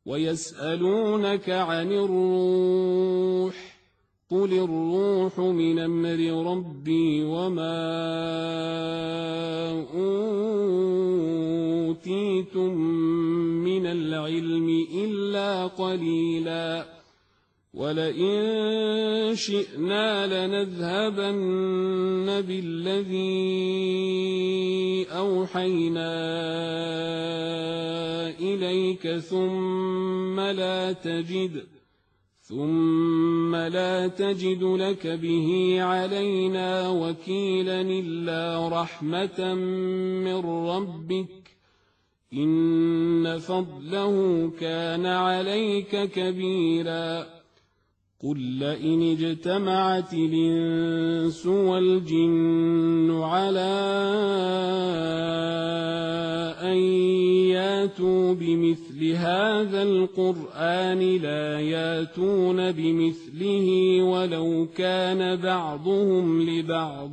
ويسألونك عن الروح قل الروح من أمر ربي وما أوتيتم من العلم إلا قليلا ولئن شئنا لنذهبن بالذي أوحينا إليك ثم لا تجد لك به علينا وكيلا إلا رحمة من ربك إن فضله كان عليك كبيرا قل لئن اجتمعت الإنس والجن على أن ياتوا بمثل هذا القرآن لا ياتون بمثله ولو كان بعضهم لبعض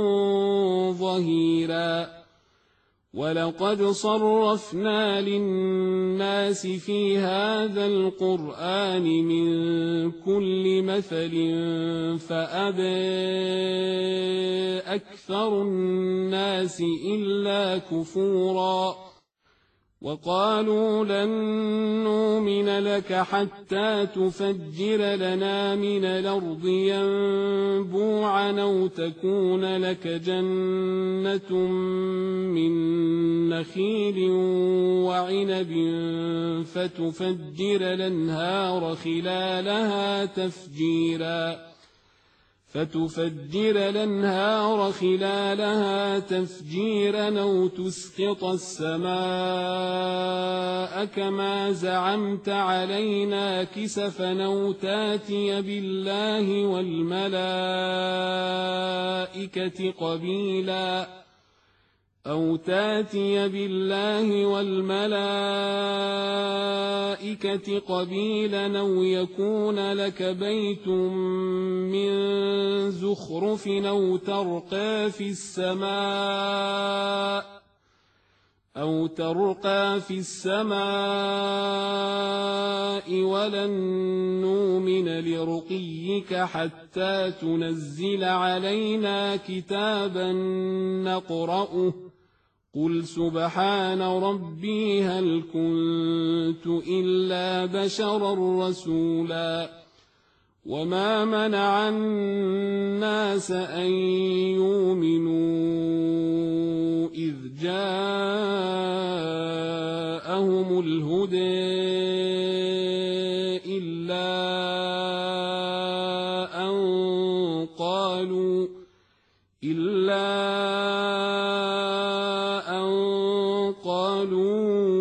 ظهيرا ولقد صرفنا للناس في هذا القرآن من كل مثل فأبى أكثر الناس إلا كفورا وقالوا لن نؤمن لك حتى تفجر لنا من الأرض ينبوعا أو تكون لك جنة من نخيل وعنب فتفجر الأنهار خلالها تفجيرا أو تسقط السماء كما زعمت علينا كسفا أو تاتي بالله والملائكة قبيلا أو يكون لك بيت من زخرف أو ترقى في السماء ولن نؤمن لرقيك حتى تنزل علينا كتابا نقرأه قل سبحان ربي هل كنت إلا بشرا رسولا وما منع الناس أن يؤمنوا إذ جاءهم الهدى إلا أن قالوا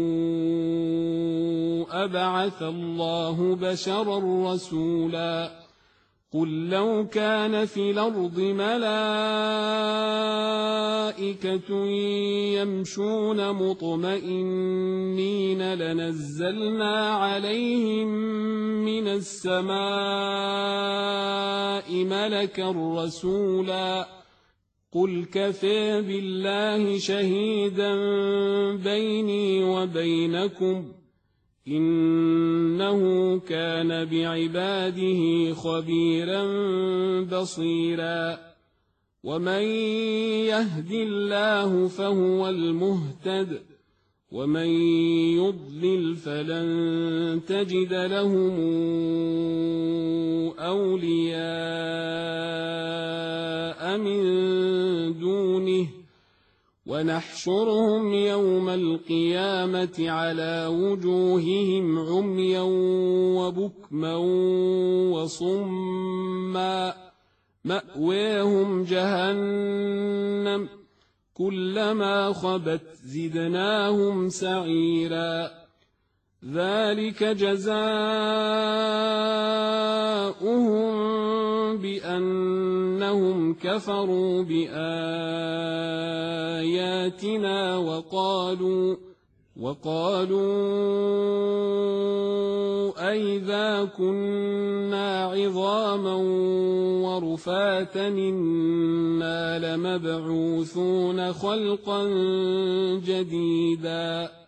أبعث الله بشرا رسولا قل لو كان في الأرض ملائكة يمشون مطمئنين لنزلنا عليهم من السماء ملكا رسولا قل كفى بالله شهيدا بيني وبينكم إنه كان بعباده خبيرا بصيرا ومن يهد الله فهو المهتد ومن يضلل فلن تجد لهم أولياء من دونه ونحشرهم يوم القيامة على وجوههم عميا وبكما وصما مأواهم جهنم كلما خبت زدناهم سعيرا ذلك جزاؤهم بأنهم كفروا بآياتنا وقالوا أئذا كنا عظاما ورفاتا إنا لمبعوثون خلقا جديدا